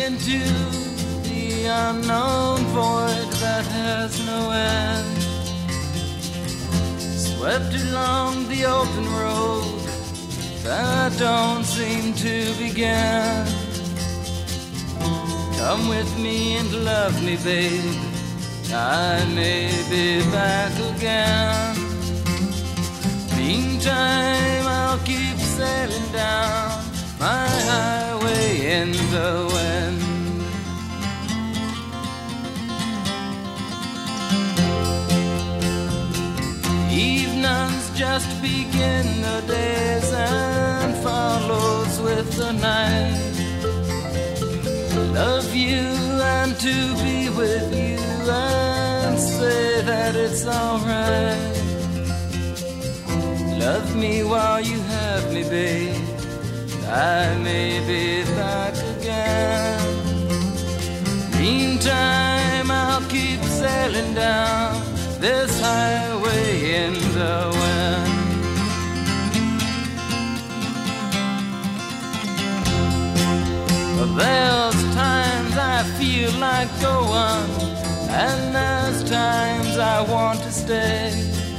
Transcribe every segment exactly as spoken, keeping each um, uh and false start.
into the unknown void that has no end. Swept along the open road that don't seem to begin. Come with me and love me, babe. I may be back again. Meantime, I'll keep sailing down my highway in the wind. Evenings just begin the days and follows with the night. Love you and to be with you and say that it's alright. Love me while you have me, babe. I may be back again. Meantime, I'll keep sailing down this highway in the wind. There's times I feel like going, and there's times I want to stay.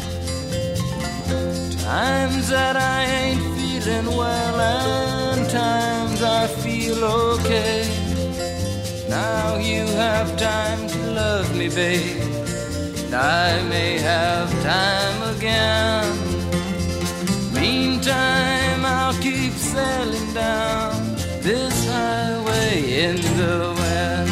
Times that I ain't feeling well, and times I feel okay. Now you have time to love me, babe. I may have time again. Meantime, I'll keep sailing down this highway in the wind.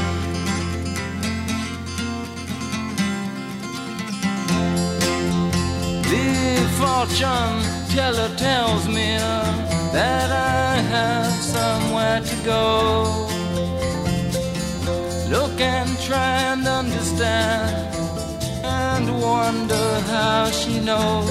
The fortune teller tells me that I have somewhere to go. Look and try and understand and wonder how she knows.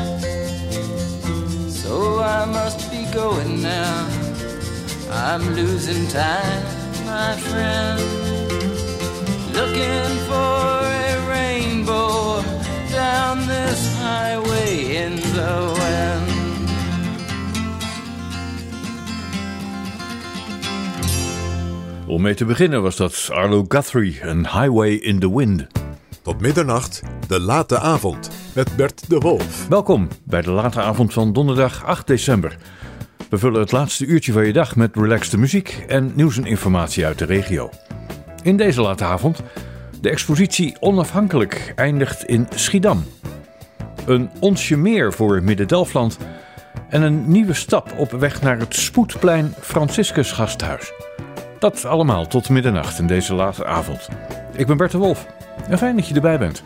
So I must be going now. I'm losing time, my friend. Looking for a rainbow down this highway in the wind. Om mee te beginnen was dat Arlo Guthrie, een Highway in the Wind. Tot middernacht, de late avond, met Bert de Wolf. Welkom bij de late avond van donderdag acht december. We vullen het laatste uurtje van je dag met relaxte muziek en nieuws en informatie uit de regio. In deze late avond, de expositie Onafhankelijk eindigt in Schiedam. Een onsje meer voor Midden-Delfland en een nieuwe stap op weg naar het Spoedplein Franciscus Gasthuis. Dat allemaal tot middernacht in deze late avond. Ik ben Bert de Wolf en fijn dat je erbij bent.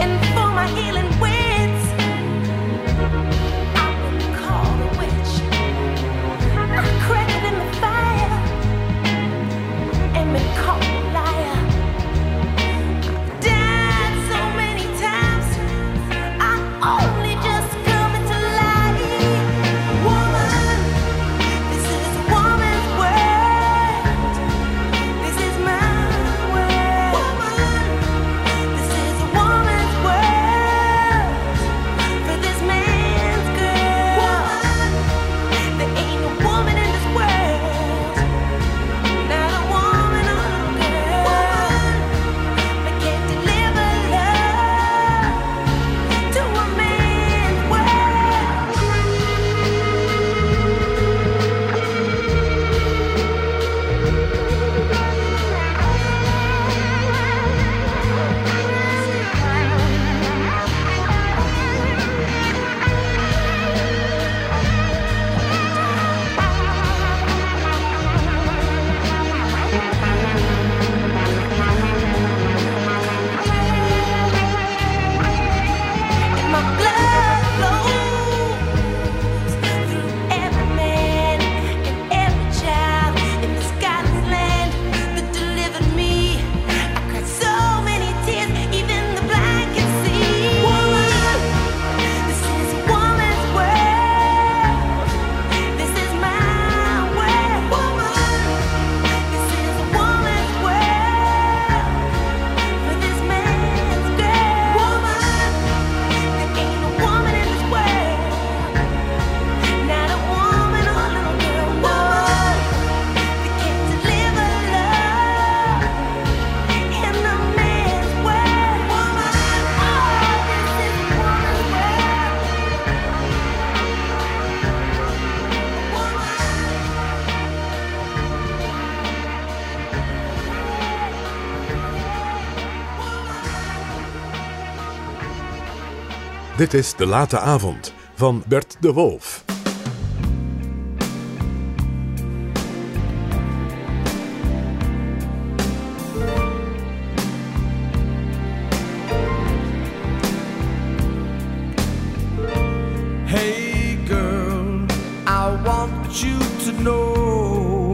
Dit is De Late Avond van Bert de Wolf. Hey girl, I want you to know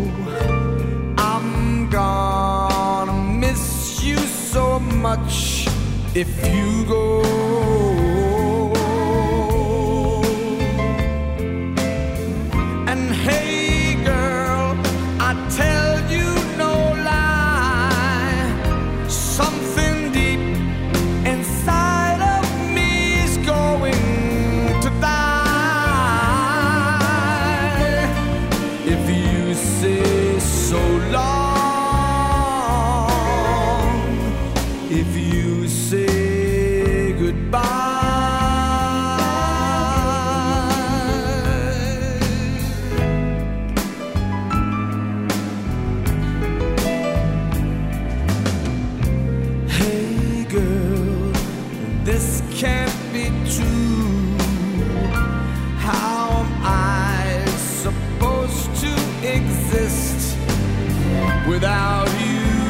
I'm gonna miss you so much if you go. And hey girl, I tell you no lie, something deep inside of me is going to die if you say so long, if you say goodbye. Hey girl, this can't be true. How am I supposed to exist without you?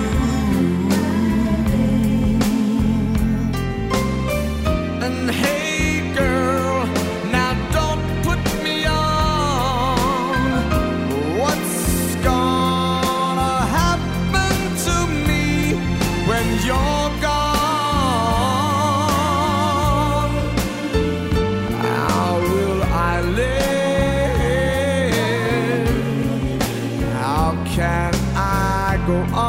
And hey girl, now don't put me on. What's gonna happen to me when you're gone? How will I live? How can I go on?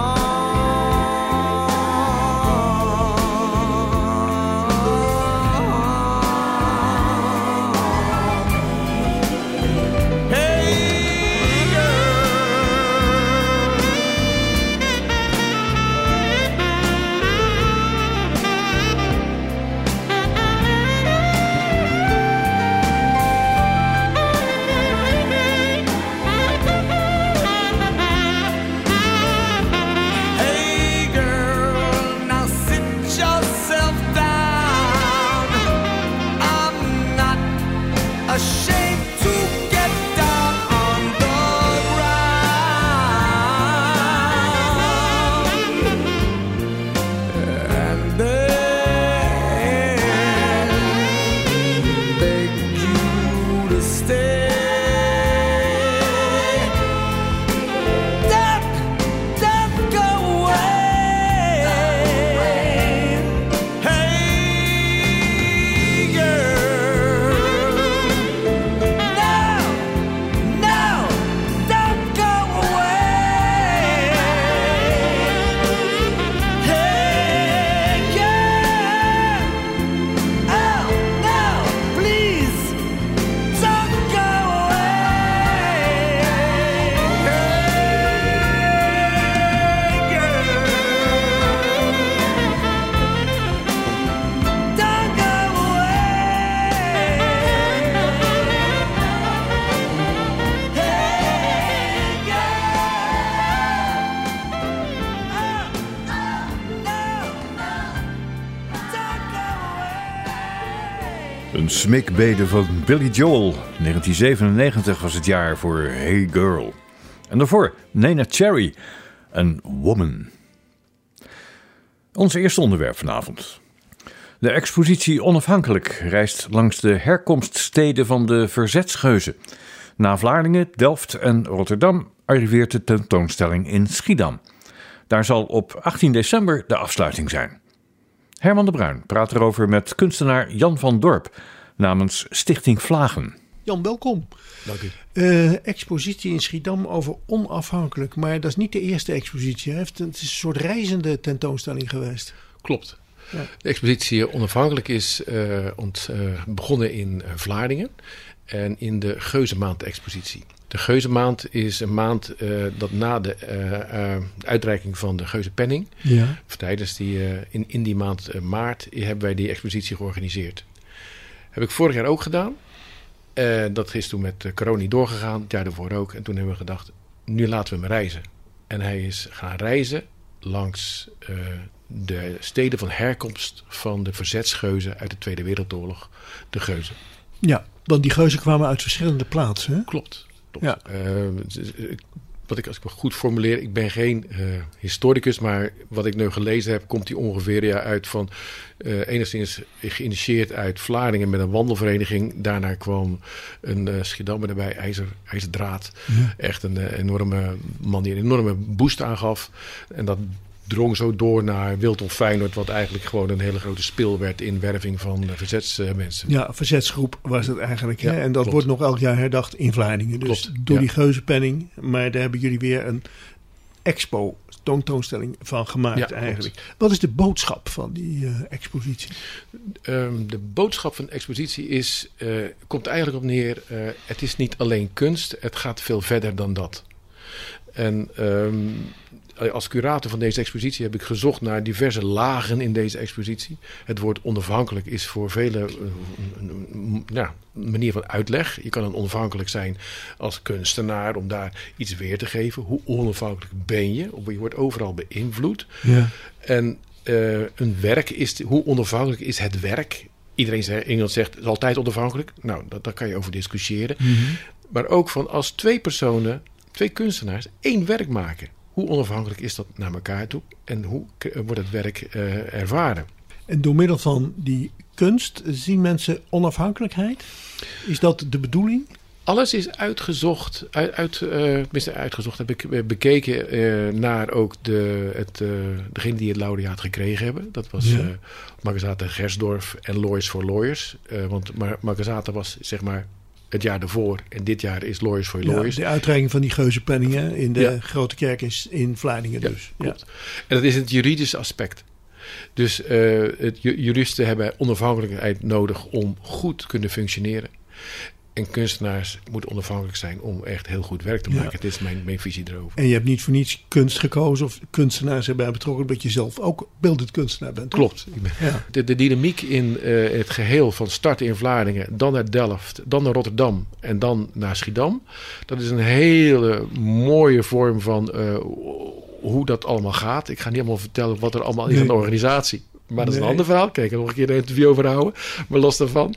Een smeekbede van Billy Joel. negentien zevenennegentig was het jaar voor Hey Girl. En daarvoor Nena Cherry en Woman. Ons eerste onderwerp vanavond. De expositie Onafhankelijk reist langs de herkomststeden van de verzetsgeuzen. Na Vlaardingen, Delft en Rotterdam arriveert de tentoonstelling in Schiedam. Daar zal op achttien december de afsluiting zijn. Herman de Bruin praat erover met kunstenaar Jan van Dorp namens Stichting Vlagen. Jan, welkom. Dank u. Uh, expositie in Schiedam over Onafhankelijk. Maar dat is niet de eerste expositie. Hè? Het is een soort reizende tentoonstelling geweest. Klopt. Ja. De expositie Onafhankelijk is uh, ont, uh, begonnen in Vlaardingen en in de Geuzenmaand-expositie. De Geuzenmaand is een maand uh, dat na de uh, uh, uitreiking van de Geuzenpenning, Ja. tijdens die, uh, in, in die maand uh, maart, hebben wij die expositie georganiseerd. Heb ik vorig jaar ook gedaan. Uh, dat is toen met uh, corona niet doorgegaan, het jaar daarvoor ook. En toen hebben we gedacht, nu laten we hem reizen. En hij is gaan reizen langs uh, de steden van herkomst van de verzetsgeuzen uit de Tweede Wereldoorlog, de Geuzen. Ja, want die geuzen kwamen uit verschillende plaatsen. Hè? Klopt. klopt. Ja. Uh, wat ik, als ik me goed formuleer, ik ben geen uh, historicus, maar wat ik nu gelezen heb, komt die ongeveer ja, uit van uh, enigszins geïnitieerd uit Vlaardingen met een wandelvereniging. Daarna kwam een uh, Schiedammer erbij, IJzer, IJzerdraad. Ja. Echt een uh, enorme man die een enorme boost aangaf. En dat drong zo door naar Wilton Feyenoord, wat eigenlijk gewoon een hele grote spil werd in werving van uh, verzetsmensen. Ja, verzetsgroep was het eigenlijk. Hè? Ja, en dat klopt. wordt nog elk jaar herdacht in Vlaardingen. Dus Klopt, door ja. die geuzenpenning. Maar daar hebben jullie weer een expo, tentoonstelling van gemaakt Ja, eigenlijk. klopt. Wat is de boodschap van die uh, expositie? Um, de boodschap van de expositie is, uh, komt eigenlijk op neer, uh, het is niet alleen kunst, het gaat veel verder dan dat. En um, als curator van deze expositie heb ik gezocht naar diverse lagen in deze expositie. Het woord onafhankelijk is voor velen uh, een, een, ja, een manier van uitleg. Je kan dan onafhankelijk zijn als kunstenaar om daar iets weer te geven. Hoe onafhankelijk ben je? Je wordt overal beïnvloed. Ja. En uh, een werk is, hoe onafhankelijk is het werk? Iedereen zegt, Engeland zegt, het is altijd onafhankelijk. Nou, dat, daar kan je over discussiëren. Mm-hmm. Maar ook van als twee personen, twee kunstenaars, één werk maken. Hoe onafhankelijk is dat naar elkaar toe? En hoe k- wordt het werk uh, ervaren? En door middel van die kunst zien mensen onafhankelijkheid? Is dat de bedoeling? Alles is uitgezocht, uit, uit, uh, tenminste uitgezocht heb ik bekeken uh, naar ook de, het, uh, degene die het laureaat gekregen hebben. Dat was Ja. uh, Margazata Gersdorf en Lawyers for Lawyers. Uh, want Mar- Margazata was zeg maar het jaar daarvoor en dit jaar is Lawyers for Ja, Lawyers. de uitreiking van die geuzenpenningen in de Ja. Grote Kerk in, in Vlaardingen Ja, dus. klopt. En dat is het juridische aspect. Dus uh, het, ju- juristen hebben onafhankelijkheid nodig om goed te kunnen functioneren. En kunstenaars moeten onafhankelijk zijn om echt heel goed werk te maken. Ja. Het is mijn, mijn visie erover. En je hebt niet voor niets kunst gekozen of kunstenaars erbij betrokken, omdat je zelf ook beeldend kunstenaar bent. toch? Klopt. Ik ben- Ja. De, de dynamiek in uh, het geheel van starten in Vlaardingen, dan naar Delft, dan naar Rotterdam en dan naar Schiedam. Dat is een hele mooie vorm van uh, hoe dat allemaal gaat. Ik ga niet allemaal vertellen wat er allemaal is Nee. aan de organisatie. Maar dat is Nee. een ander verhaal. Kijk, er nog een keer een interview over houden. Maar los daarvan.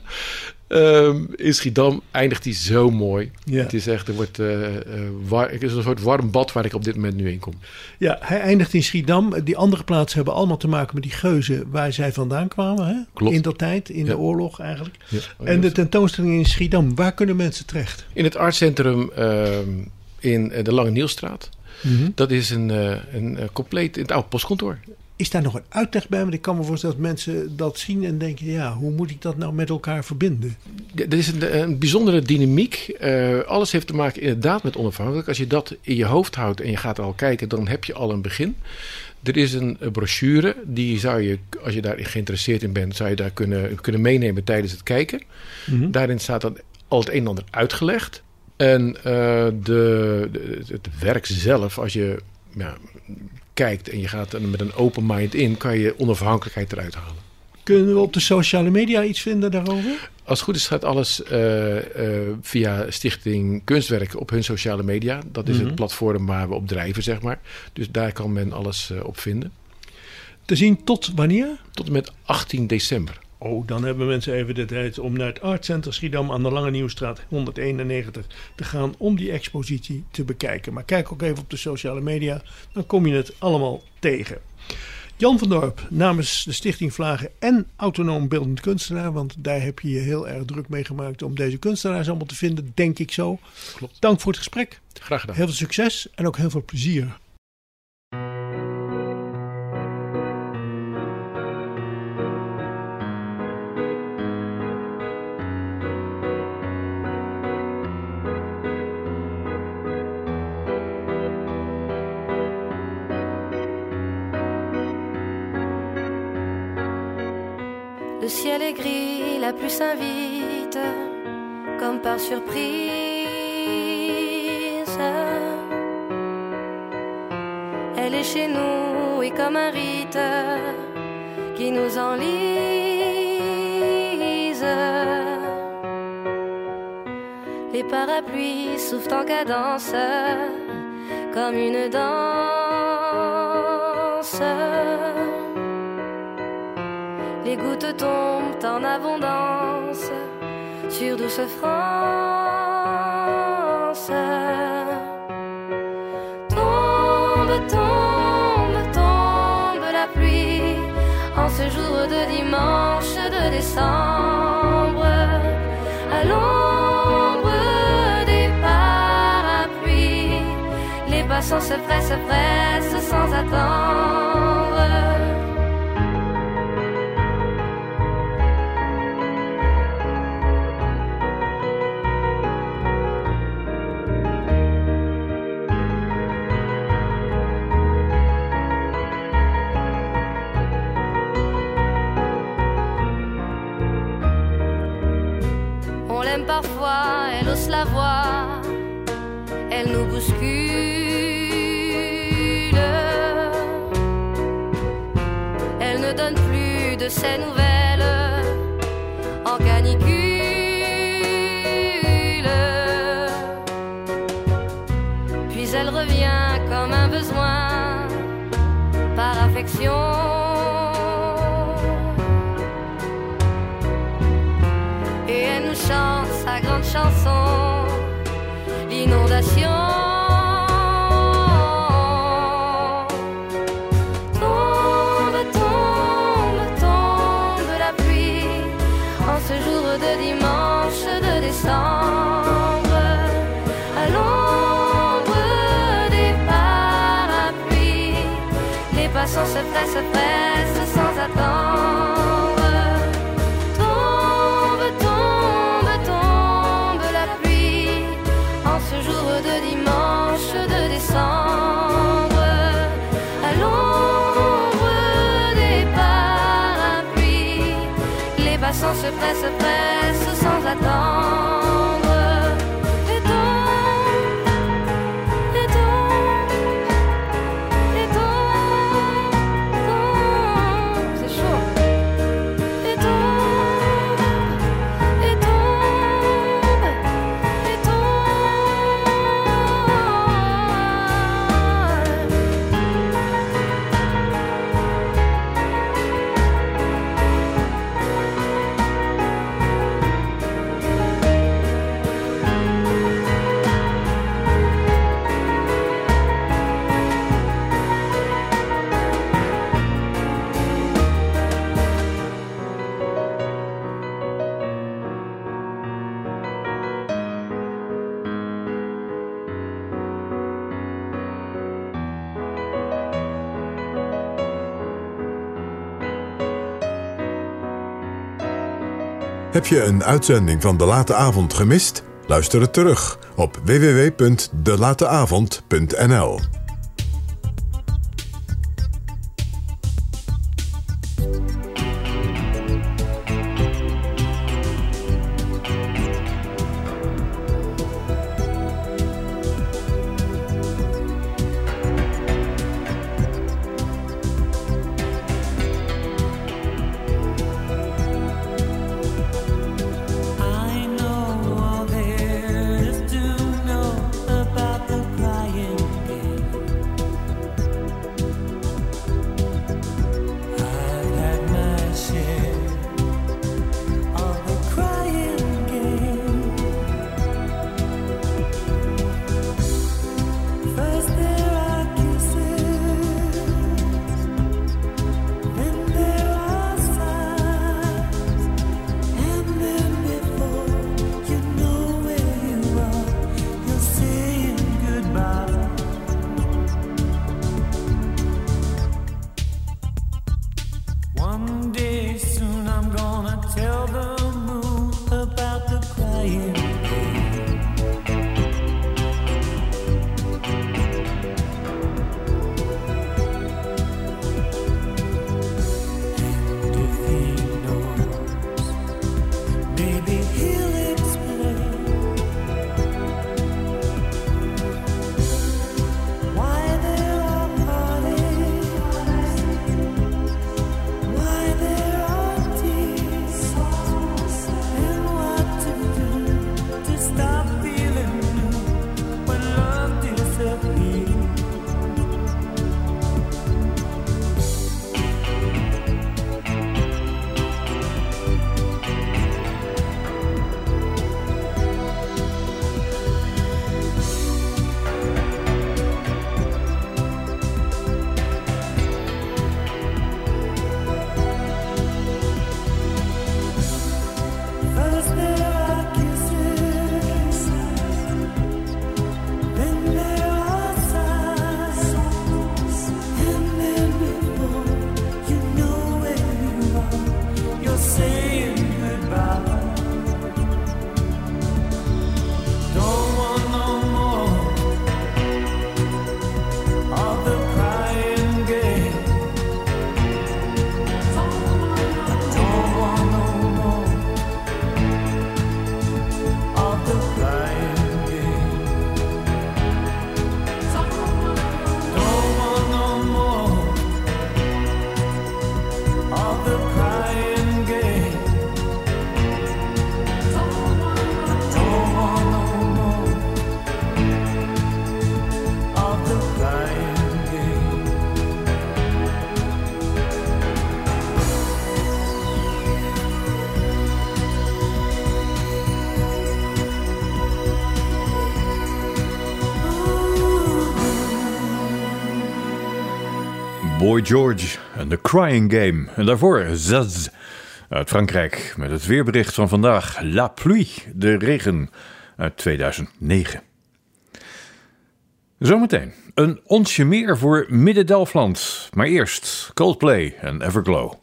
Um, in Schiedam eindigt hij zo mooi. Ja. Het is echt, er wordt, uh, uh, war, het is een soort warm bad waar ik op dit moment nu in kom. Ja, hij eindigt in Schiedam. Die andere plaatsen hebben allemaal te maken met die geuzen waar zij vandaan kwamen. Hè? Klopt. In dat tijd, in Ja. de oorlog eigenlijk. Ja. En de tentoonstelling in Schiedam, waar kunnen mensen terecht? In het artcentrum um, in uh, de Lange Nielstraat. Mm-hmm. Dat is een, uh, een uh, compleet, het oude postkantoor. Is daar nog een uitleg bij? Want ik kan me voorstellen dat mensen dat zien en denken, ja, hoe moet ik dat nou met elkaar verbinden? Er is een, een bijzondere dynamiek. Uh, alles heeft te maken inderdaad met onafhankelijk. Als je dat in je hoofd houdt en je gaat al kijken, dan heb je al een begin. Er is een, een brochure, die zou je, als je daar geïnteresseerd in bent, zou je daar kunnen, kunnen meenemen tijdens het kijken. Mm-hmm. Daarin staat dan al het een en ander uitgelegd. En uh, de, de, het werk zelf, als je ja, kijkt en je gaat er met een open mind in, kan je onafhankelijkheid eruit halen. Kunnen we op de sociale media iets vinden daarover? Als het goed is gaat alles uh, uh, via Stichting Kunstwerk op hun sociale media. Dat is Mm-hmm. het platform waar we op drijven, zeg maar. Dus daar kan men alles uh, op vinden. Te zien tot wanneer? Tot en met achttien december. Oh, dan hebben mensen even de tijd om naar het Art Center Schiedam aan de Lange Nieuwstraat honderdeenennegentig te gaan om die expositie te bekijken. Maar kijk ook even op de sociale media, dan kom je het allemaal tegen. Jan van Dorp namens de Stichting Vlagen en Autonoom Beeldend Kunstenaar, want daar heb je je heel erg druk mee gemaakt om deze kunstenaars allemaal te vinden, denk ik zo. Klopt. Dank voor het gesprek. Graag gedaan. Heel veel succes en ook heel veel plezier. Le ciel est gris, la pluie s'invite, comme par surprise. Elle est chez nous et comme un rite qui nous enlise. Les parapluies soufflent en cadence, comme une danse. Les gouttes tombent en abondance sur douce France. Tombe, tombe, tombe la pluie en ce jour de dimanche de décembre. À l'ombre des parapluies, les passants se pressent, pressent sans attendre. Parfois, elle hausse la voix, elle nous bouscule. Elle ne donne plus de ses nouvelles en canicule. Puis elle revient comme un besoin par affection. Chante sa grande chanson, l'inondation. Tombe, tombe, tombe la pluie en ce jour de dimanche de décembre. À l'ombre des parapluies, les passants se pressent, se pressent sans attendre. De dimanche de décembre, à l'ombre des parapluies, les passants se pressent, se pressent sans attendre. Et tombe, et tombe, et tombe, tombe, c'est chaud. Et tombe, et tombe, et tombe. Heb je een uitzending van De Late Avond gemist? Luister het terug op w w w punt de late avond punt n l. I know all there is to know about the crying game. crying. Boy George en The Crying Game. En daarvoor Zaz uit Frankrijk met het weerbericht van vandaag. La pluie, de regen uit tweeduizend negen. Zometeen een onsje meer voor Midden-Delfland. Maar eerst Coldplay en Everglow.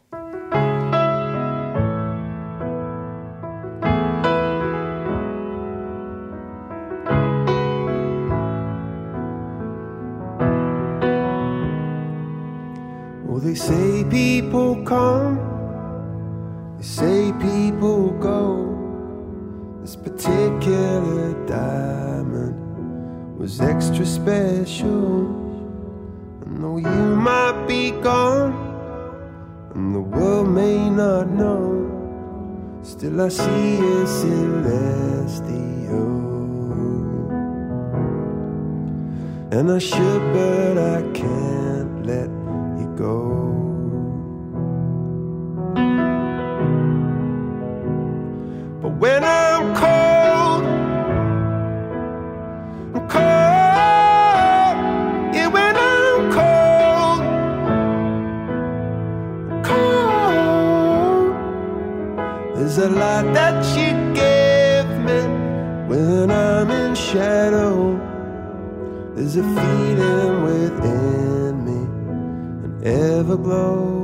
They say people come, they say people go. This particular diamond was extra special. And though you might be gone, and the world may not know, still I see a celestial. And I should, but I can't let go. But when I'm cold, I'm cold. Yeah, when I'm cold, I'm cold. There's a lot that you give me when I'm in shadow. There's a feeling within me, Everglow.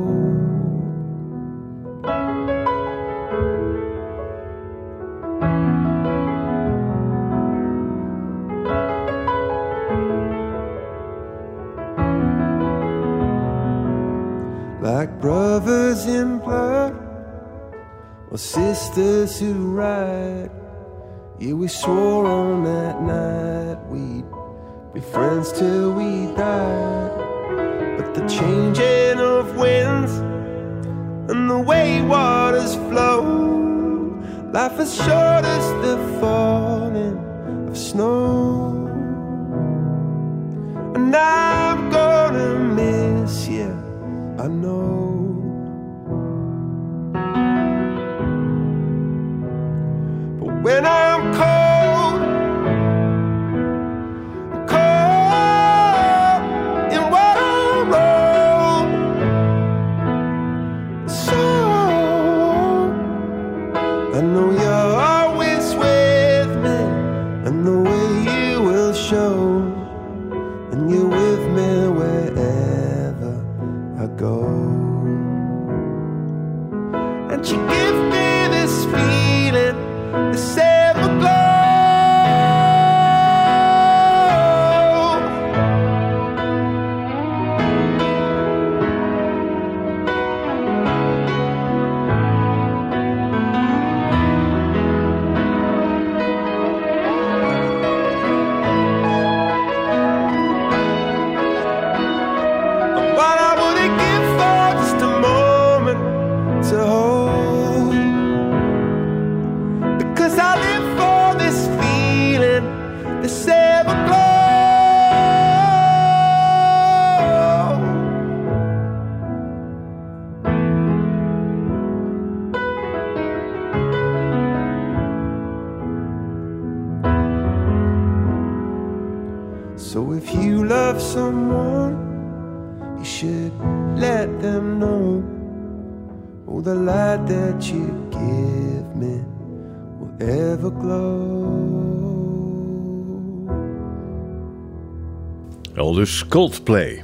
Like brothers in blood, or sisters who ride. Yeah, we swore on that night we'd be friends till we died. The changing of winds and the way waters flow, life is short as the falling of snow. And I'm gonna miss you, I know. But when I'm cold, I know you're always with me, and the way you will show, and you're with me wherever I go. And you give me this feeling, this every love someone, you should let them know. Oh, the light that you give me will ever glow. Aldus Coldplay.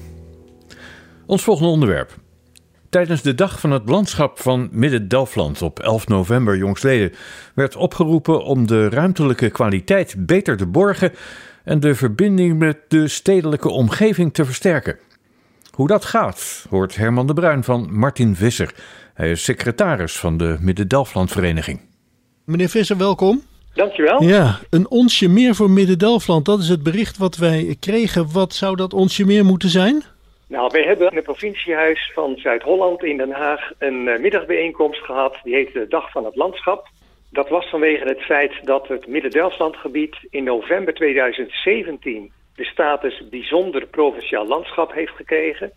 Ons volgende onderwerp. Tijdens de Dag van het Landschap van Midden-Delfland op elf november jongstleden werd opgeroepen om de ruimtelijke kwaliteit beter te borgen en de verbinding met de stedelijke omgeving te versterken. Hoe dat gaat, hoort Herman de Bruin van Martin Visser. Hij is secretaris van de Midden-Delfland-vereniging. Meneer Visser, welkom. Dankjewel. Ja, een onsje meer voor Midden-Delfland, dat is het bericht wat wij kregen. Wat zou dat onsje meer moeten zijn? Nou, wij hebben in het provinciehuis van Zuid-Holland in Den Haag een uh, middagbijeenkomst gehad. Die heet de Dag van het Landschap. Dat was vanwege het feit dat het Midden-Delflandgebied in november tweeduizend zeventien de status bijzonder provinciaal landschap heeft gekregen.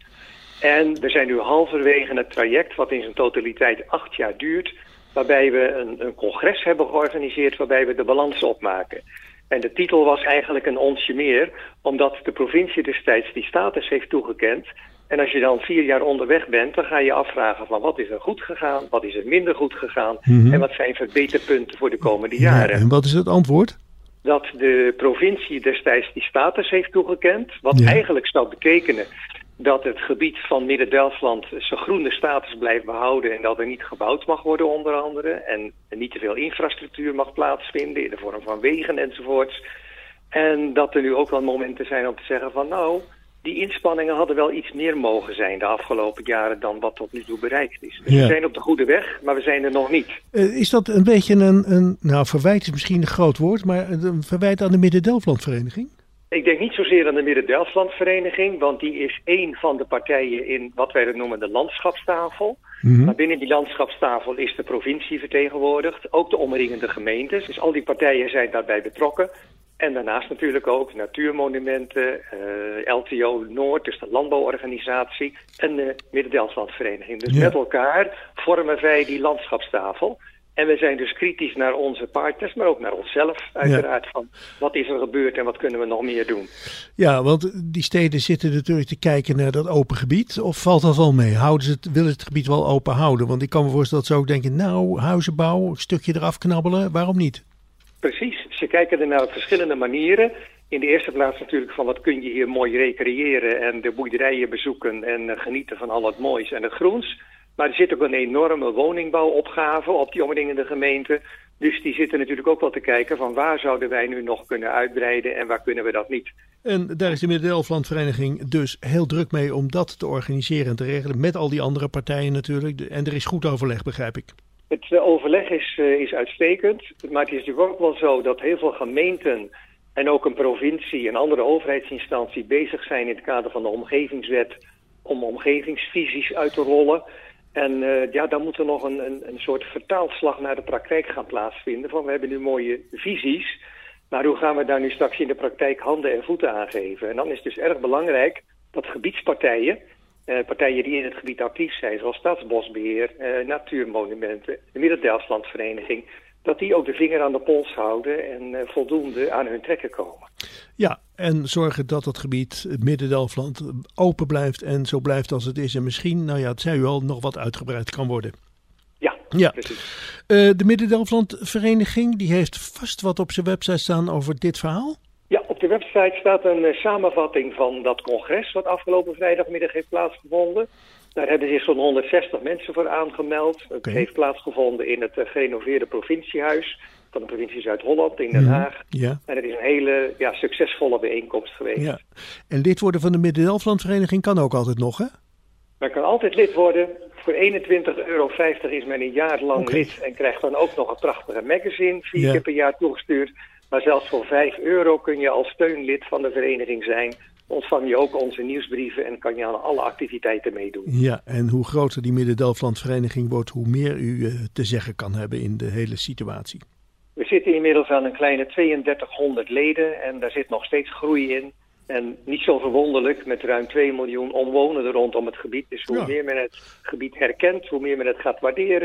En we zijn nu halverwege het traject, wat in zijn totaliteit acht jaar duurt, waarbij we een, een congres hebben georganiseerd waarbij we de balans opmaken. En de titel was eigenlijk een onsje meer, omdat de provincie destijds die status heeft toegekend. En als je dan vier jaar onderweg bent, dan ga je afvragen van wat is er goed gegaan, wat is er minder goed gegaan mm-hmm. en wat zijn verbeterpunten voor de komende jaren. Ja, en wat is het antwoord? Dat de provincie destijds die status heeft toegekend, wat ja. eigenlijk zou betekenen dat het gebied van Midden-Delfland zijn groene status blijft behouden en dat er niet gebouwd mag worden onder andere en niet te veel infrastructuur mag plaatsvinden in de vorm van wegen enzovoorts. En dat er nu ook wel momenten zijn om te zeggen van nou, die inspanningen hadden wel iets meer mogen zijn de afgelopen jaren dan wat tot nu toe bereikt is. Dus ja. we zijn op de goede weg, maar we zijn er nog niet. Uh, is dat een beetje een, een, nou verwijt is misschien een groot woord, maar een verwijt aan de Midden-Delfland-vereniging? Ik denk niet zozeer aan de Midden-Delfland-vereniging, want die is één van de partijen in wat wij noemen de landschapstafel. Mm-hmm. Maar binnen die landschapstafel is de provincie vertegenwoordigd, ook de omringende gemeentes. Dus al die partijen zijn daarbij betrokken. En daarnaast natuurlijk ook natuurmonumenten, uh, L T O Noord, dus de landbouworganisatie en de Midden-Delfland-vereniging. Dus ja. met elkaar vormen wij die landschapstafel. En we zijn dus kritisch naar onze partners, maar ook naar onszelf uiteraard. Ja. Van wat is er gebeurd en wat kunnen we nog meer doen? Ja, want die steden zitten natuurlijk te kijken naar dat open gebied. Of valt dat wel mee? Houden ze het, willen ze het gebied wel open houden? Want ik kan me voorstellen dat ze ook denken, nou, huizenbouw, een stukje eraf knabbelen, waarom niet? Precies, ze kijken er naar op verschillende manieren. In de eerste plaats natuurlijk van wat kun je hier mooi recreëren en de boerderijen bezoeken en uh, genieten van al het moois en het groens. Maar er zit ook een enorme woningbouwopgave op die omringende gemeenten. Dus die zitten natuurlijk ook wel te kijken van waar zouden wij nu nog kunnen uitbreiden en waar kunnen we dat niet. En daar is de Midden-Delfland-vereniging dus heel druk mee om dat te organiseren en te regelen. Met al die andere partijen natuurlijk. En er is goed overleg, begrijp ik. Het uh, overleg is, uh, is uitstekend. Maar het is natuurlijk ook wel zo dat heel veel gemeenten en ook een provincie en andere overheidsinstantie bezig zijn in het kader van de omgevingswet om omgevingsvisies uit te rollen. En uh, ja, dan moet er nog een, een, een soort vertaalslag naar de praktijk gaan plaatsvinden. Van we hebben nu mooie visies, maar hoe gaan we daar nu straks in de praktijk handen en voeten aan geven? En dan is het dus erg belangrijk dat gebiedspartijen, uh, partijen die in het gebied actief zijn, zoals Staatsbosbeheer, uh, Natuurmonumenten, de Midden-Delfland-vereniging, dat die ook de vinger aan de pols houden en uh, voldoende aan hun trekken komen. Ja, en zorgen dat het gebied, het Midden-Delfland, open blijft en zo blijft als het is. En misschien, nou ja, het zei u al, nog wat uitgebreid kan worden. Ja, ja. precies. Uh, de Midden-Delfland-vereniging, die heeft vast wat op zijn website staan over dit verhaal? Ja, op de website staat een uh, samenvatting van dat congres wat afgelopen vrijdagmiddag heeft plaatsgevonden. Daar hebben zich zo'n honderdzestig mensen voor aangemeld. Okay. Het heeft plaatsgevonden in het uh, gerenoveerde provinciehuis van de provincie Zuid-Holland in Den Haag. Mm, ja. En het is een hele ja, succesvolle bijeenkomst geweest. Ja. En lid worden van de Midden-Delfland-vereniging kan ook altijd nog, hè? Men kan altijd lid worden. Voor eenentwintig euro vijftig is men een jaar lang okay. lid en krijgt dan ook nog een prachtige magazine, vier ja. keer per jaar toegestuurd. Maar zelfs voor vijf euro kun je als steunlid van de vereniging zijn. Ontvang je ook onze nieuwsbrieven en kan je aan alle activiteiten meedoen. Ja, en hoe groter die Midden-Delfland-vereniging wordt, hoe meer u uh, te zeggen kan hebben in de hele situatie. We zitten inmiddels aan een kleine tweeëndertighonderd leden en daar zit nog steeds groei in. En niet zo verwonderlijk, met ruim twee miljoen omwonenden rondom het gebied. Dus hoe ja. meer men het gebied herkent, hoe meer men het gaat waarderen.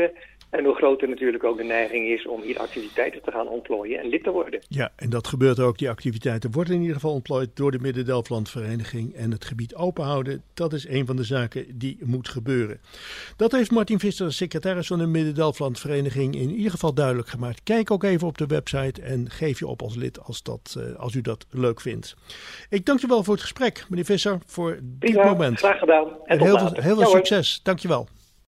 En hoe groter natuurlijk ook de neiging is om hier activiteiten te gaan ontplooien en lid te worden. Ja, en dat gebeurt ook. Die activiteiten worden in ieder geval ontplooid door de Midden-Delflandvereniging. En het gebied openhouden, dat is een van de zaken die moet gebeuren. Dat heeft Martin Visser, secretaris van de Midden-Delflandvereniging, in ieder geval duidelijk gemaakt. Kijk ook even op de website en geef je op als lid als, dat, als u dat leuk vindt. Ik dank je wel voor het gesprek, meneer Visser, voor dit Prima, moment. Graag gedaan. En, En tot heel, later. veel, heel veel Ja, hoor. succes. Dank je wel.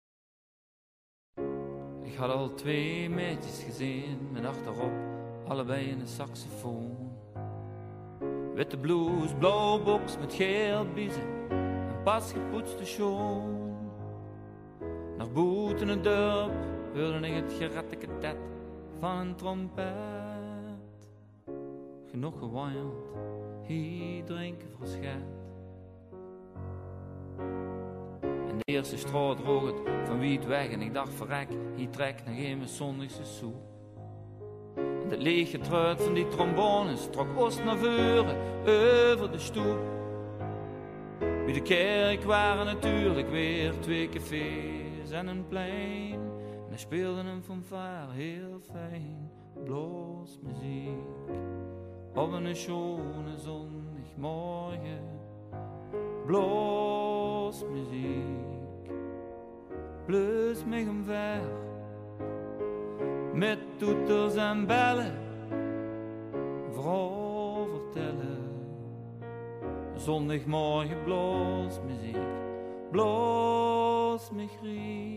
Ik had al twee meisjes gezien met achterop allebei een saxofoon. Witte blouse, blauwe box met geel biezen en pas gepoetste schoen. Naar buiten het dorp hoorde ik het geratteketet van een trompet. Genoeg gewaaierd, hier drinken verschet. En de eerste straat droog het van wiet weg en ik dacht verrek, hier trekt nog een mijn zondagse soe. En het lege truit van die trombones trok oost naar voren over de stoep. Bij de kerk waren natuurlijk weer twee cafés en een plein. En hij speelde een fanfare heel fijn, bluesmuziek. Op een schone zondagmorgen, bluesmuziek. Blues mij omver, met toeters en bellen, vrouw vertellen. Zondagmorgen bluesmuziek, blues me griek.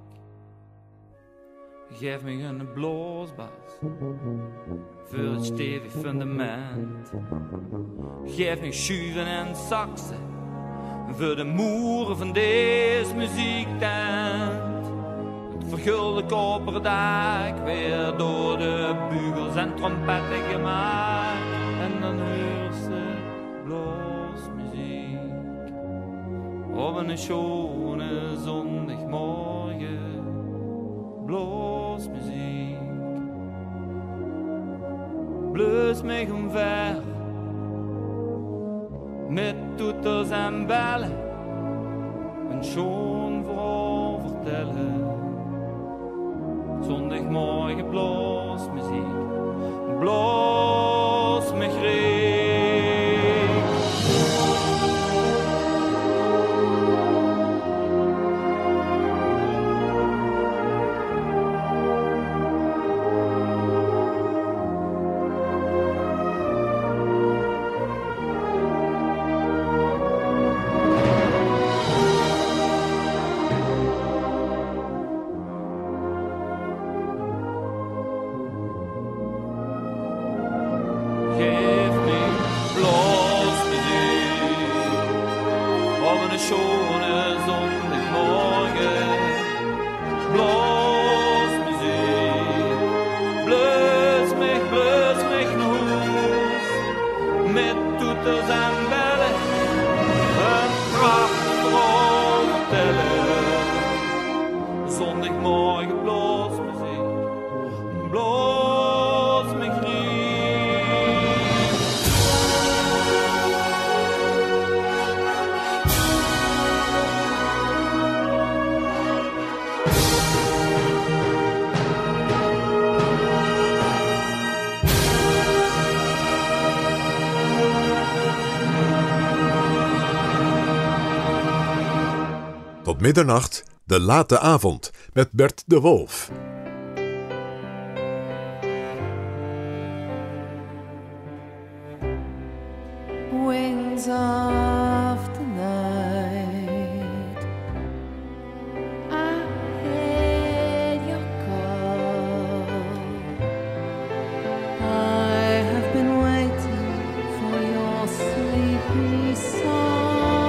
Geef me een bloosbas voor het stevig fundament. Geef me schuiven en saxen voor de moeren van deze muziektent. Het vergulde koperdak weer door de bugels en trompetten gemaakt. En dan hoor ze bluesmuziek op een schone zondagmorgen. Bluesmuziek, blues mij omver, met toeters en bellen, een schoon vrouw vertellen. Zondagmorgen bluesmuziek, blues me greep. Tot middernacht, de late avond, met Bert de Wolf. Wings of the night, I heard your call. I have been waiting for your sleepy song.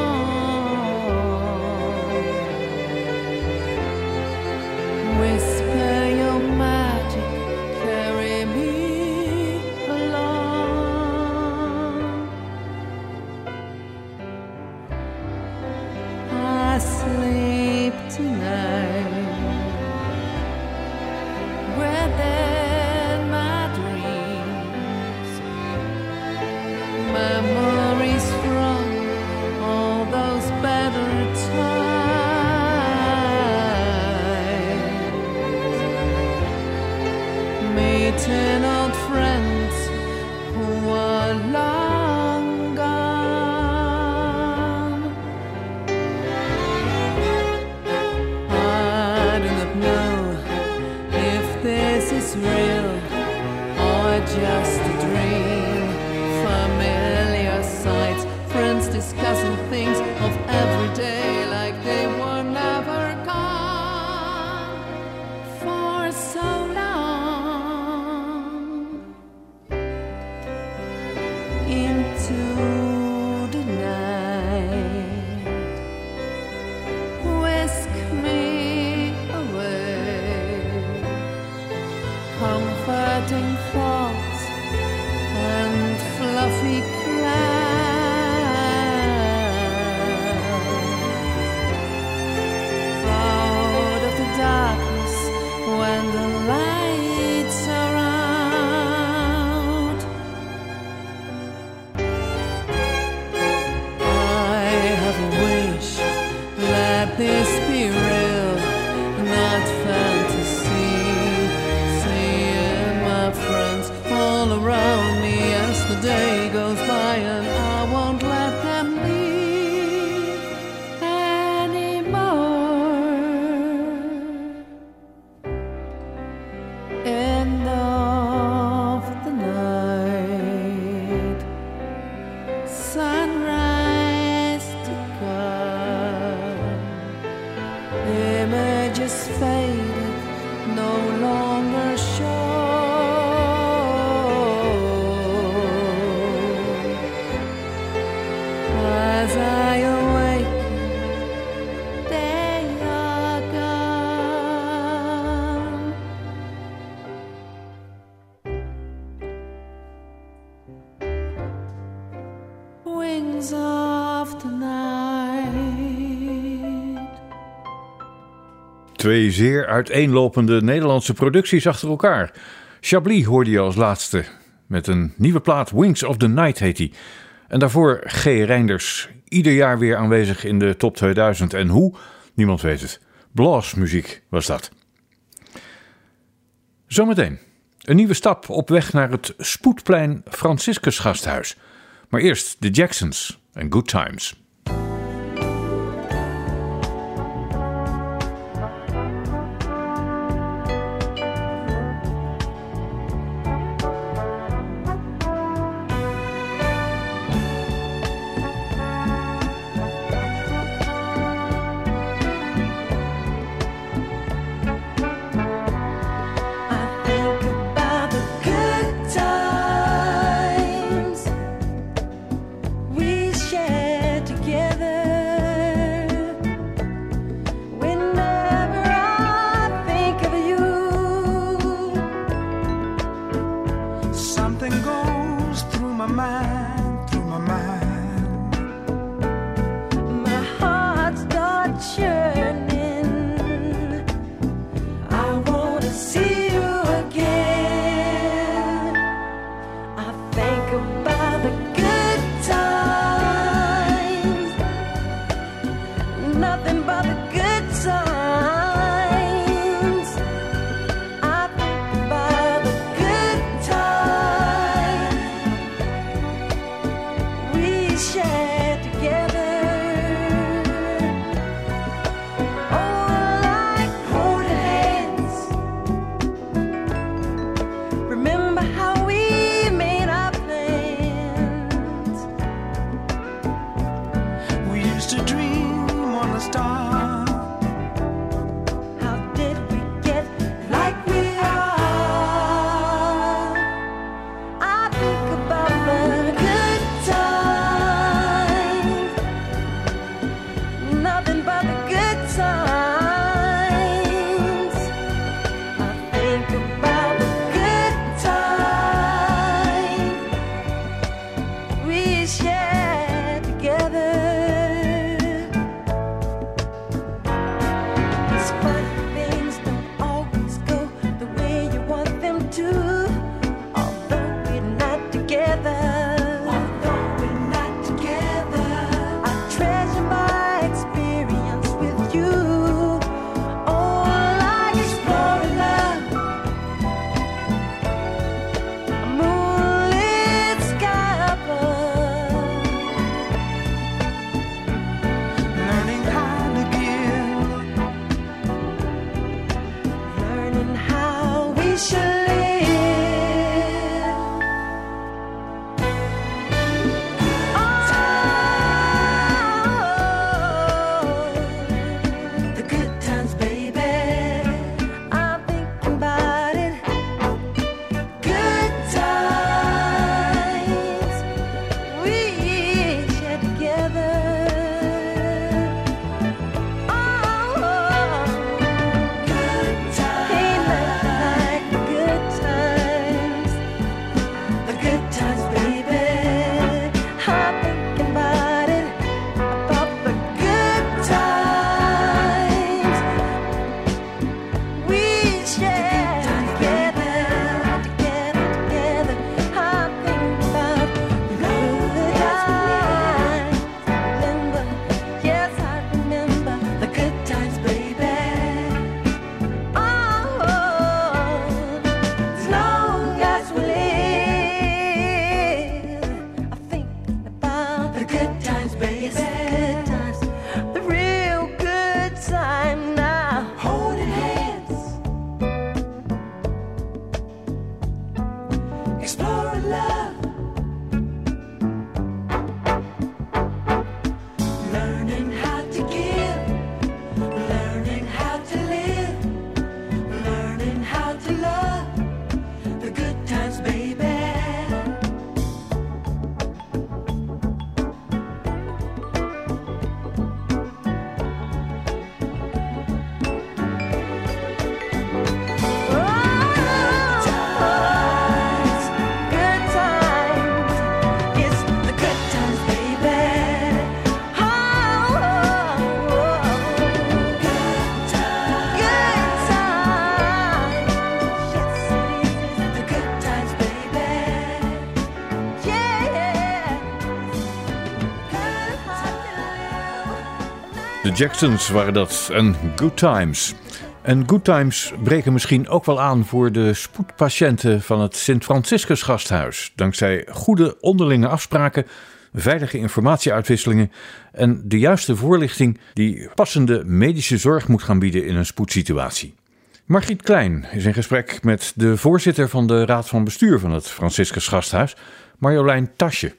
Whisper your magic, carry me along. meeting old friends who are long gone. I do not know if this is real or just a dream. Familiar sights, friends discussing things of every day like they were never gone for so long. Into the night, whisk me away, comforting thoughts and fluffy clouds. Out of the darkness when the lights are out, I have a wish, let this be real, not fantasy. Seeing my friends all around me as the day goes by, and I won't let them leave anymore. End of the night, sunrise to come, images faded, no longer show. As I awaken, they are gone. Wings of the night. Twee zeer uiteenlopende Nederlandse producties achter elkaar. Chablis hoorde je als laatste met een nieuwe plaat, Wings of the Night heet die. En daarvoor G. Reinders, ieder jaar weer aanwezig in de top tweeduizend. En hoe? Niemand weet het. Bluesmuziek was dat. Zometeen een nieuwe stap op weg naar het Spoedplein Franciscus Gasthuis. Maar eerst de Jacksons en Good Times. We shared together. exploring love, learning how to give, learning how to live, learning how to love, the good times, baby. De Jacksons waren dat en Good Times. En Good Times breken misschien ook wel aan voor de spoedpatiënten van het Sint-Franciscus Gasthuis. Dankzij goede onderlinge afspraken, veilige informatieuitwisselingen en de juiste voorlichting die passende medische zorg moet gaan bieden in een spoedsituatie. Margriet Klein is in gesprek met de voorzitter van de Raad van Bestuur van het Franciscus Gasthuis, Marjolein Tasje.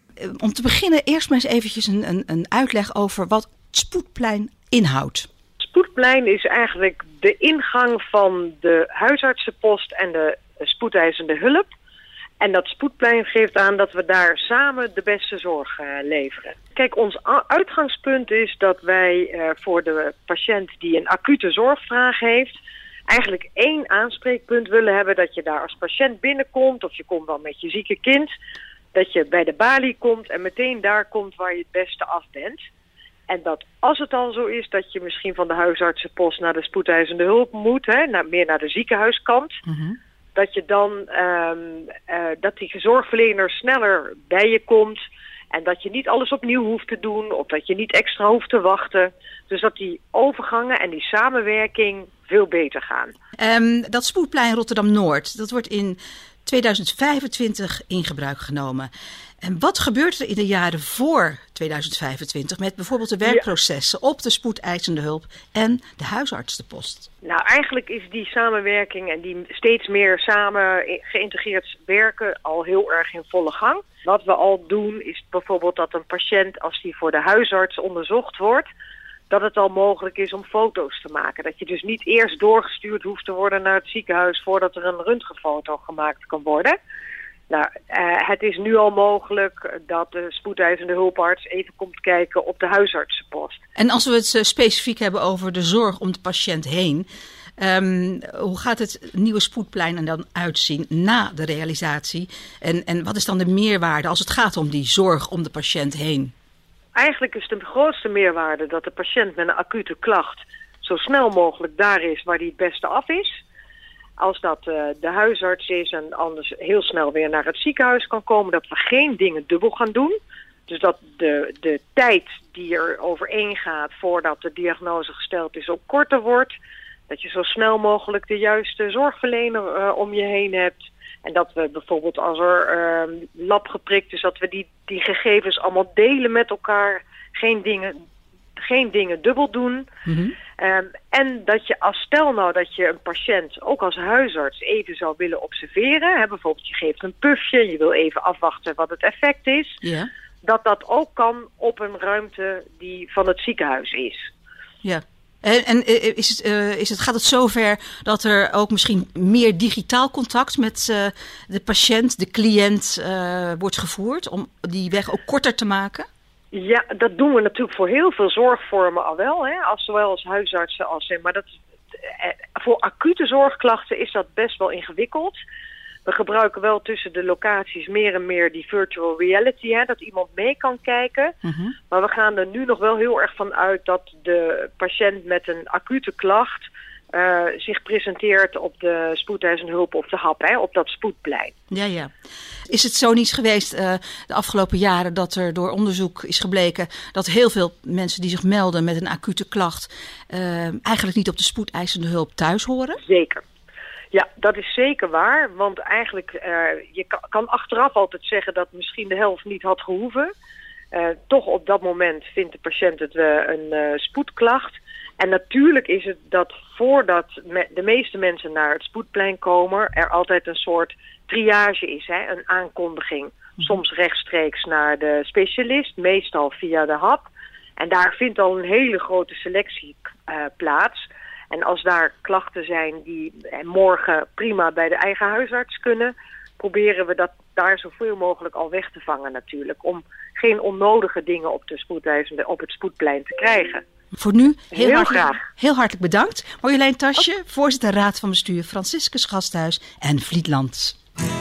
Om te beginnen eerst maar eens eventjes een, een, een uitleg over wat het Spoedplein inhoudt. Spoedplein is eigenlijk de ingang van de huisartsenpost en de spoedeisende hulp. En dat Spoedplein geeft aan dat we daar samen de beste zorg uh, leveren. Kijk, ons uitgangspunt is dat wij uh, voor de patiënt die een acute zorgvraag heeft, eigenlijk één aanspreekpunt willen hebben, dat je daar als patiënt binnenkomt of je komt wel met je zieke kind, dat je bij de balie komt en meteen daar komt waar je het beste af bent. En dat als het al zo is dat je misschien van de huisartsenpost naar de spoedeisende hulp moet, hè, naar, meer naar de ziekenhuiskant, mm-hmm. dat je dan um, uh, dat die zorgverlener sneller bij je komt en dat je niet alles opnieuw hoeft te doen of dat je niet extra hoeft te wachten. Dus dat die overgangen en die samenwerking veel beter gaan. Um, dat Spoedplein Rotterdam-Noord, dat wordt in tweeduizend vijfentwintig in gebruik genomen. En wat gebeurt er in de jaren voor tweeduizend vijfentwintig met bijvoorbeeld de werkprocessen ja. op de spoedeisende hulp en de huisartsenpost? Nou, eigenlijk is die samenwerking en die steeds meer samen geïntegreerd werken al heel erg in volle gang. Wat we al doen is bijvoorbeeld dat een patiënt, als die voor de huisarts onderzocht wordt, dat het al mogelijk is om foto's te maken. Dat je dus niet eerst doorgestuurd hoeft te worden naar het ziekenhuis voordat er een röntgenfoto gemaakt kan worden. Nou, uh, het is nu al mogelijk dat de spoedeisende hulparts even komt kijken op de huisartsenpost. En als we het uh, specifiek hebben over de zorg om de patiënt heen, um, hoe gaat het nieuwe Spoedplein er dan uitzien na de realisatie? En, en wat is dan de meerwaarde als het gaat om die zorg om de patiënt heen? Eigenlijk is de grootste meerwaarde dat de patiënt met een acute klacht zo snel mogelijk daar is waar hij het beste af is. Als dat uh, de huisarts is en anders heel snel weer naar het ziekenhuis kan komen, dat we geen dingen dubbel gaan doen. Dus dat de, de tijd die er overheen gaat voordat de diagnose gesteld is ook korter wordt. Dat je zo snel mogelijk de juiste zorgverlener uh, om je heen hebt. En dat we bijvoorbeeld als er uh, lab geprikt is, dat we die, die gegevens allemaal delen met elkaar. Geen dingen, geen dingen dubbel doen. Mm-hmm. Um, en dat je als stel nou dat je een patiënt ook als huisarts even zou willen observeren. Hè, bijvoorbeeld je geeft een pufje, je wil even afwachten wat het effect is. Yeah. Dat dat ook kan op een ruimte die van het ziekenhuis is. Ja. En, en is het, uh, is het, gaat het zover dat er ook misschien meer digitaal contact met uh, de patiënt, de cliënt uh, wordt gevoerd om die weg ook korter te maken? Ja, dat doen we natuurlijk voor heel veel zorgvormen al wel, hè? Als, zowel als huisartsen als... Maar dat, voor acute zorgklachten is dat best wel ingewikkeld. We gebruiken wel tussen de locaties meer en meer die virtual reality, hè, dat iemand mee kan kijken. Mm-hmm. Maar we gaan er nu nog wel heel erg van uit dat de patiënt met een acute klacht uh, zich presenteert op de spoedeisende hulp of de H A P, hè, op dat spoedplein. Ja, ja. Is het zo niet geweest uh, de afgelopen jaren dat er door onderzoek is gebleken dat heel veel mensen die zich melden met een acute klacht uh, eigenlijk niet op de spoedeisende hulp thuis horen? Zeker. Ja, dat is zeker waar, want eigenlijk, uh, je kan, kan achteraf altijd zeggen dat misschien de helft niet had gehoeven. Uh, toch op dat moment vindt de patiënt het uh, een uh, spoedklacht. En natuurlijk is het dat voordat me- de meeste mensen naar het spoedplein komen, er altijd een soort triage is, hè? Een aankondiging. Soms rechtstreeks naar de specialist, meestal via de hap. En daar vindt al een hele grote selectie uh, plaats. En als daar klachten zijn die eh, morgen prima bij de eigen huisarts kunnen, proberen we dat daar zoveel mogelijk al weg te vangen natuurlijk. Om geen onnodige dingen op, de spoedhuis, op het spoedplein te krijgen. Voor nu heel, heel hartelijk, graag. Heel hartelijk bedankt. Marjolein Tasje, voorzitter Raad van Bestuur Franciscus Gasthuis en Vlietland.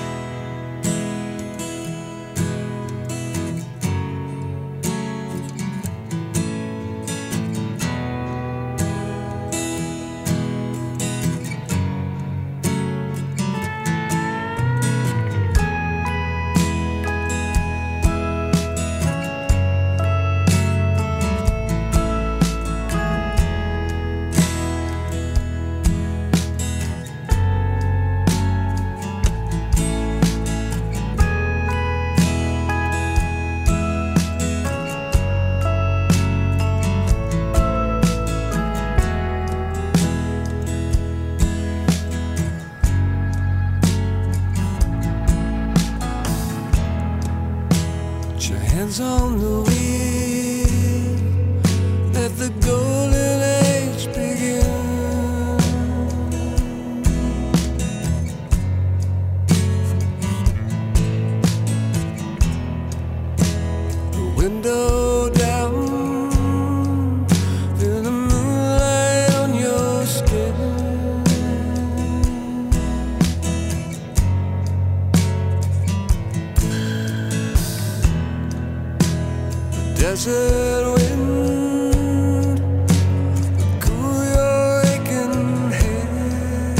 On the wheel, let the golden age begin. The window down, feel the moonlight on your skin. Desert wind, cool your aching head.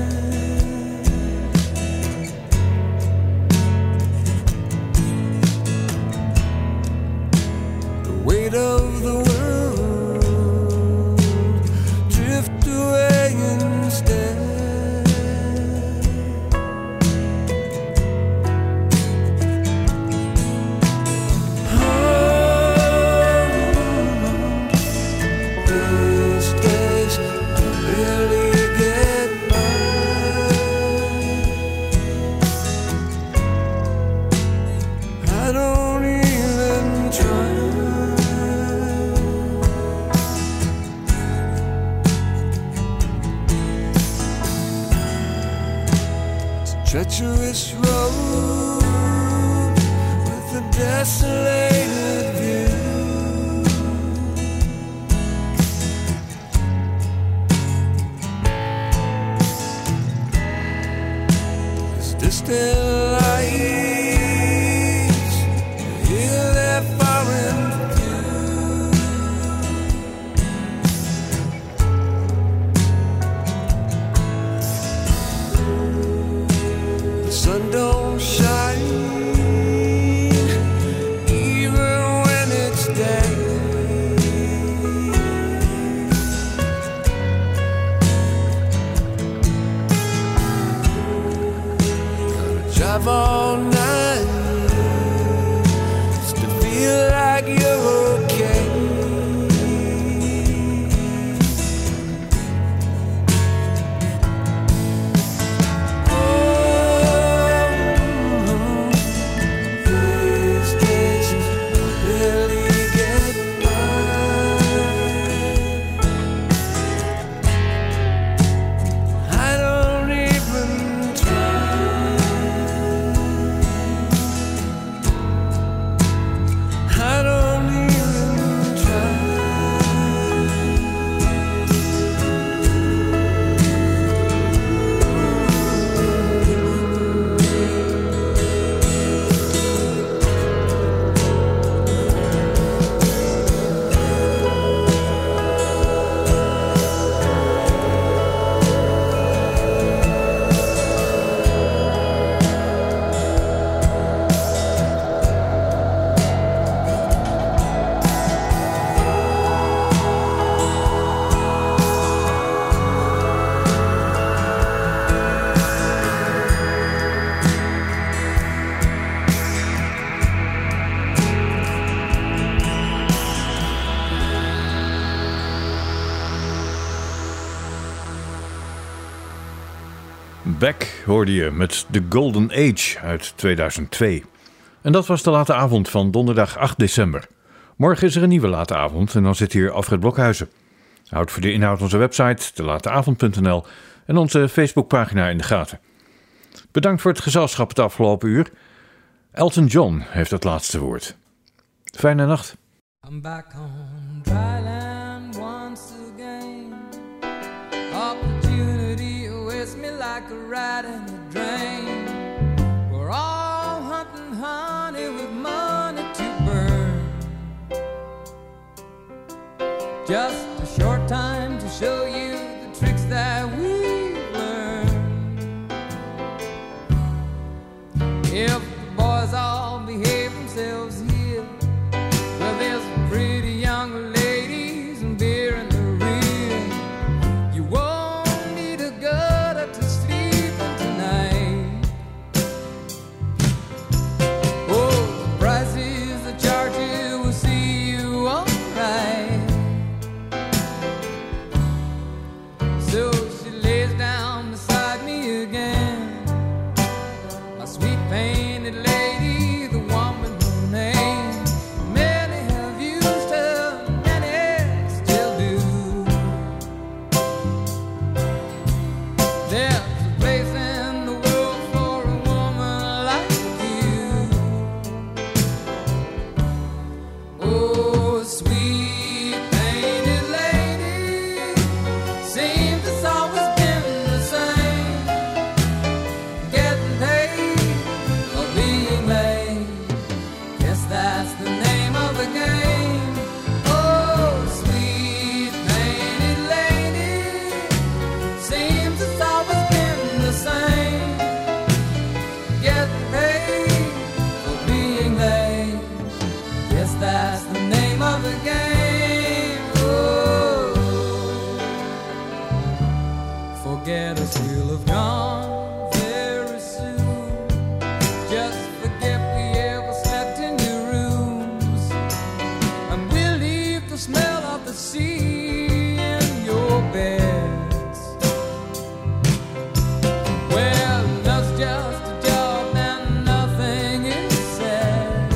The weight of the world drift away instead. Treacherous road with a desolated view. As distant lights hear their foreign view. The sun don't shine even when it's day. Drive all night just to feel like you're okay. Oh, these days I barely get by. I don't even try. Aaron Beck hoorde je met The Golden Age uit tweeduizend twee. En dat was de late avond van donderdag acht december. Morgen is er een nieuwe late avond en dan zit hier Alfred Blokhuizen. Houd voor de inhoud onze website, de late avond punt n l en onze Facebookpagina in de gaten. Bedankt voor het gezelschap het afgelopen uur. Elton John heeft het laatste woord. Fijne nacht. I'm back on dry land once again. Opportunity awaits me like a rat in a drain. We're all hunting honey with money to burn. Just a short time to show you the tricks that we've learned. If the boys all behave themselves here, well, there's pretty young ladies and beer in the rear. You won't need a gutter to sleep in tonight. Oh, the prices the charges will see you alright. So she lays down beside me again, my sweet painted lady, the one with no name. Many have used her, many still do. There's a place in the world for a woman like you. Oh, sweet painted lady, seems it's always been the same. Getting paid or being late, guess that's the name of the game. Oh, sweet painted lady, seems it's always been the same. Getting paid for being late, guess that's the name of the game. Oh, forget us, we'll have gone very soon. Just forget we ever slept in your rooms, and we'll leave the smell of the sea in your beds. Well, that's just a job and nothing is said.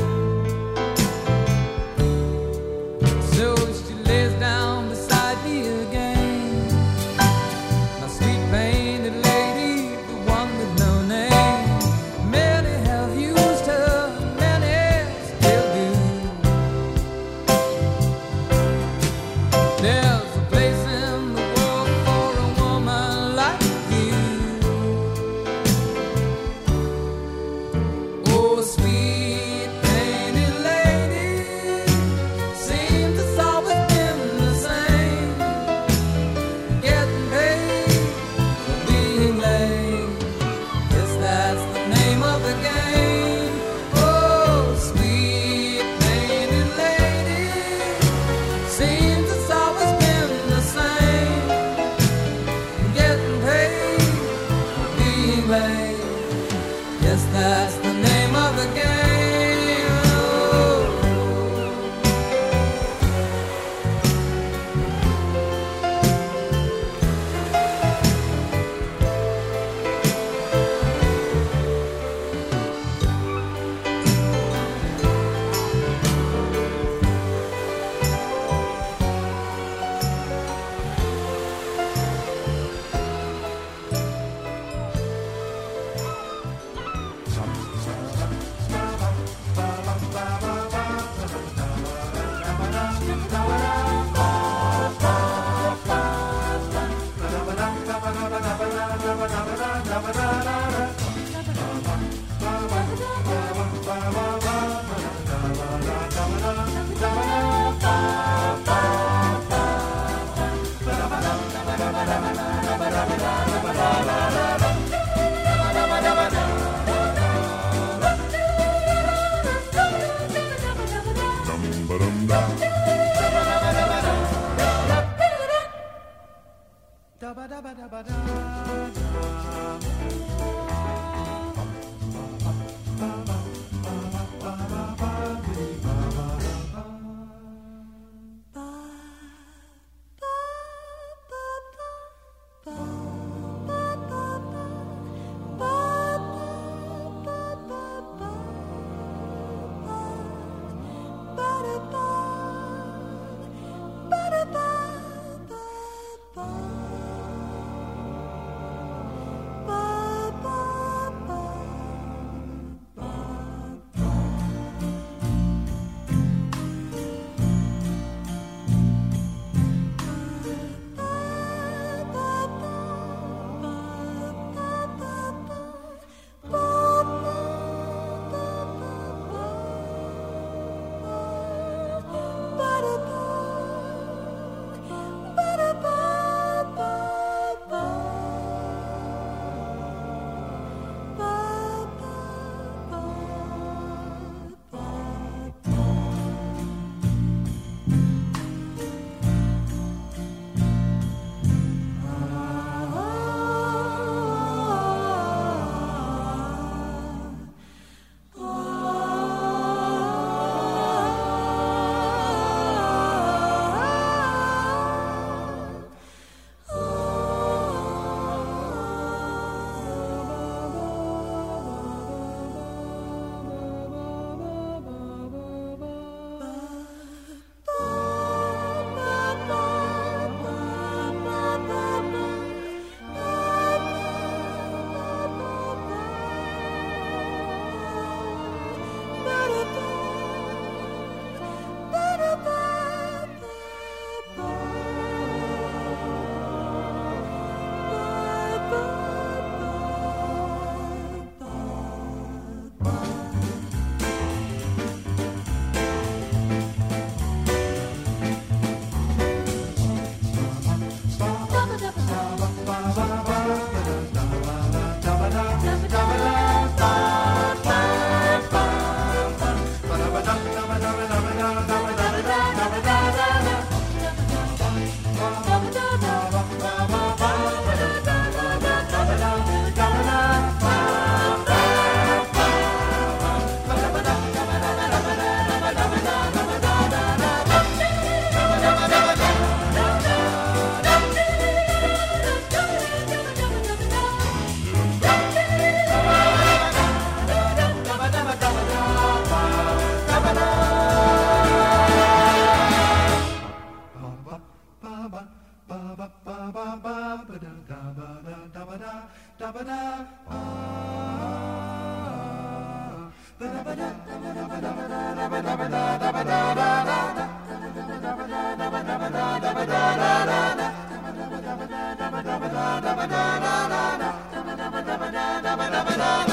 So she lays down beside me again, my sweet painted lady, the one with no name. Many have used her, many still do. There's a place in the world for a woman like you. Oh, sweet painted lady, seems it's always been the same. Getting paid for being late, guess that's the name of the game. Oh, sweet painted lady, seems it's always been the same. Getting paid for being late, guess that's the name of the game. Oh. Da